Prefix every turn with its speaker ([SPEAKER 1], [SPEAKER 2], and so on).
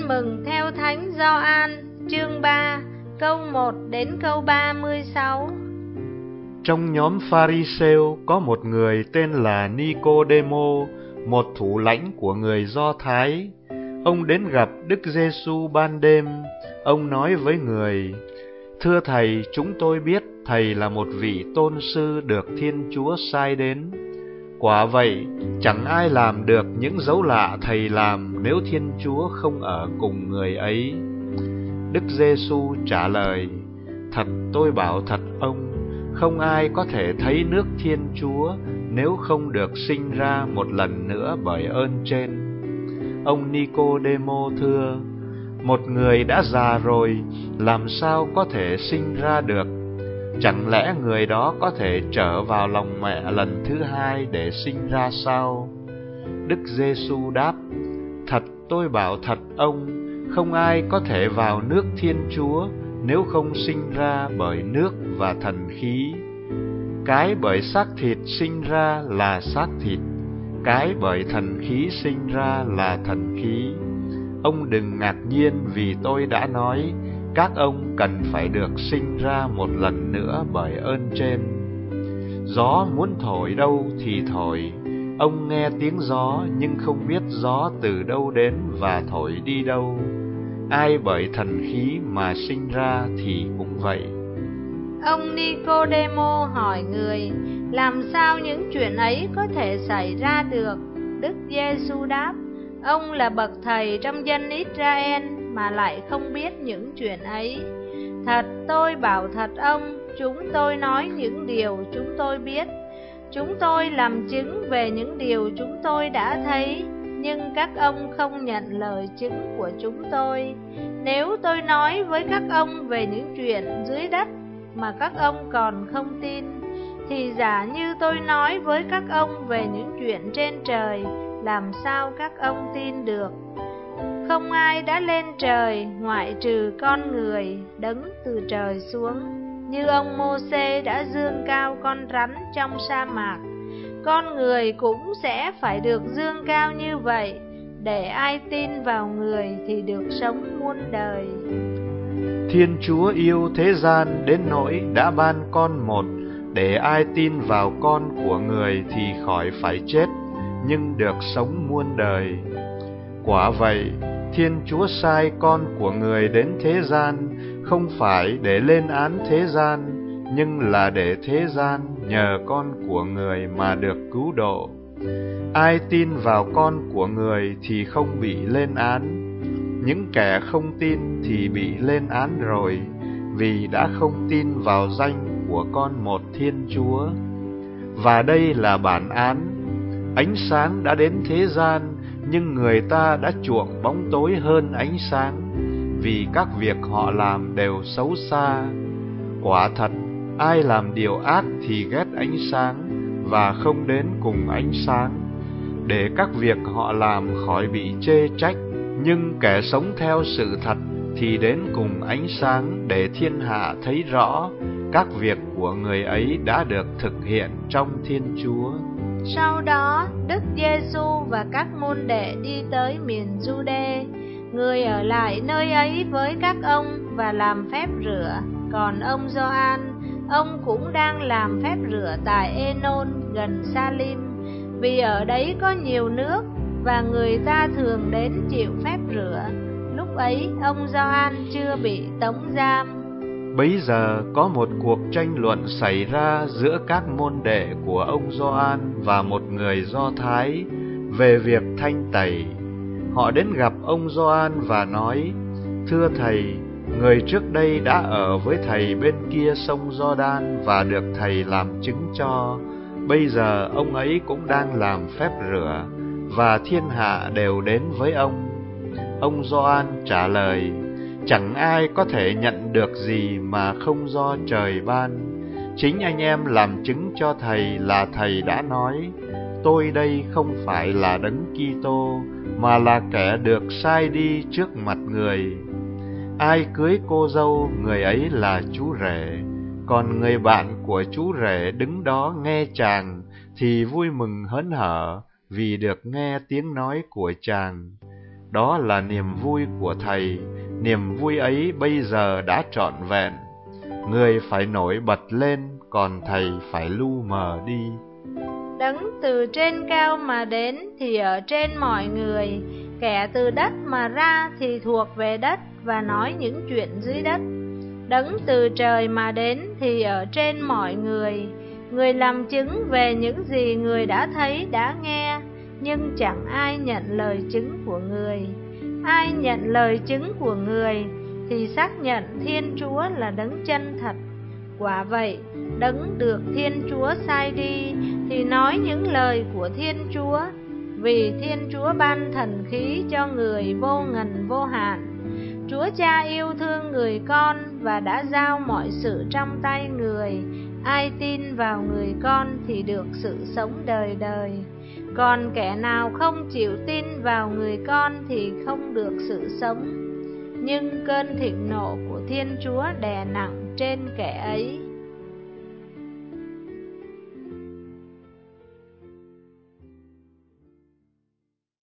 [SPEAKER 1] Tin mừng theo Thánh Gioan, chương 3, câu 1 đến câu 36.
[SPEAKER 2] Trong nhóm Pha-ri-sêu có một người tên là Ni-cô-đê-mô, một thủ lãnh của người Do Thái. Ông đến gặp Đức Giê-xu ban đêm. Ông nói với người: "Thưa Thầy, chúng tôi biết Thầy là một vị tôn sư được Thiên Chúa sai đến. Quả vậy, chẳng ai làm được những dấu lạ Thầy làm nếu Thiên Chúa không ở cùng người ấy." Đức Giê-xu trả lời: "Thật tôi bảo thật ông, không ai có thể thấy nước Thiên Chúa nếu không được sinh ra một lần nữa bởi ơn trên." Ông Ni-cô-đê-mô thưa: "Một người đã già rồi, làm sao có thể sinh ra được? Chẳng lẽ người đó có thể trở vào lòng mẹ lần thứ hai để sinh ra sao?" Đức Giê-xu đáp: "Thật tôi bảo thật ông, không ai có thể vào nước Thiên Chúa nếu không sinh ra bởi nước và thần khí. Cái bởi xác thịt sinh ra là xác thịt, cái bởi thần khí sinh ra là thần khí. Ông đừng ngạc nhiên vì tôi đã nói, các ông cần phải được sinh ra một lần nữa bởi ơn trên. Gió muốn thổi đâu thì thổi, ông nghe tiếng gió nhưng không biết gió từ đâu đến và thổi đi đâu. Ai bởi thần khí mà sinh ra thì cũng vậy."
[SPEAKER 1] Ông Ni-cô-đê-mô hỏi người: "Làm sao những chuyện ấy có thể xảy ra được?" Đức Giê-xu đáp: "Ông là bậc thầy trong dân Israel mà lại không biết những chuyện ấy. Thật tôi bảo thật ông, chúng tôi nói những điều chúng tôi biết. Chúng tôi làm chứng về những điều chúng tôi đã thấy, nhưng các ông không nhận lời chứng của chúng tôi. Nếu tôi nói với các ông về những chuyện dưới đất mà các ông còn không tin, thì giả như tôi nói với các ông về những chuyện trên trời, làm sao các ông tin được? Không ai đã lên trời ngoại trừ con người đấng từ trời xuống. Như ông Mô-sê đã dương cao con rắn trong sa mạc, con người cũng sẽ phải được dương cao như vậy, để ai tin vào người thì được sống muôn đời."
[SPEAKER 2] Thiên Chúa yêu thế gian đến nỗi đã ban con một, để ai tin vào con của người thì khỏi phải chết, nhưng được sống muôn đời. Quả vậy, Thiên Chúa sai con của người đến thế gian, không phải để lên án thế gian, nhưng là để thế gian nhờ con của người mà được cứu độ. Ai tin vào con của người thì không bị lên án. Những kẻ không tin thì bị lên án rồi, vì đã không tin vào danh của con một Thiên Chúa. Và đây là bản án: ánh sáng đã đến thế gian, nhưng người ta đã chuộng bóng tối hơn ánh sáng, vì các việc họ làm đều xấu xa. Quả thật, ai làm điều ác thì ghét ánh sáng và không đến cùng ánh sáng, để các việc họ làm khỏi bị chê trách. Nhưng kẻ sống theo sự thật thì đến cùng ánh sáng, để thiên hạ thấy rõ các việc của người ấy đã được thực hiện trong Thiên Chúa.
[SPEAKER 1] Sau đó, Đức Giê-xu và các môn đệ đi tới miền Giu-đê. Người ở lại nơi ấy với các ông và làm phép rửa. Còn ông Gioan, ông cũng đang làm phép rửa tại Ê-nôn gần Sa-lim, vì ở đấy có nhiều nước và người ta thường đến chịu phép rửa. Lúc ấy, ông Gioan chưa bị tống giam.
[SPEAKER 2] Bấy giờ có một cuộc tranh luận xảy ra giữa các môn đệ của ông Gioan và một người Do Thái về việc thanh tẩy. Họ đến gặp ông Gioan và nói: "Thưa Thầy, người trước đây đã ở với Thầy bên kia sông Giođan và được Thầy làm chứng cho. Bây giờ ông ấy cũng đang làm phép rửa, và thiên hạ đều đến với ông." Ông Gioan trả lời: "Chẳng ai có thể nhận được gì mà không do trời ban. Chính anh em làm chứng cho Thầy là Thầy đã nói, tôi đây không phải là Đấng Kitô, mà là kẻ được sai đi trước mặt người. Ai cưới cô dâu, người ấy là chú rể, còn người bạn của chú rể đứng đó nghe chàng thì vui mừng hớn hở vì được nghe tiếng nói của chàng. Đó là niềm vui của Thầy, niềm vui ấy bây giờ đã trọn vẹn. Người phải nổi bật lên, còn Thầy phải lu mờ đi.
[SPEAKER 1] Đấng từ trên cao mà đến thì ở trên mọi người, kẻ từ đất mà ra thì thuộc về đất và nói những chuyện dưới đất. Đấng từ trời mà đến thì ở trên mọi người, người làm chứng về những gì người đã thấy đã nghe, nhưng chẳng ai nhận lời chứng của người. Ai nhận lời chứng của người thì xác nhận Thiên Chúa là đấng chân thật. Quả vậy, đấng được Thiên Chúa sai đi thì nói những lời của Thiên Chúa, vì Thiên Chúa ban thần khí cho người vô ngần vô hạn. Chúa Cha yêu thương người con và đã giao mọi sự trong tay người. Ai tin vào người con thì được sự sống đời đời. Còn kẻ nào không chịu tin vào người con thì không được sự sống. Nhưng cơn thịnh nộ của Thiên Chúa đè nặng trên kẻ ấy.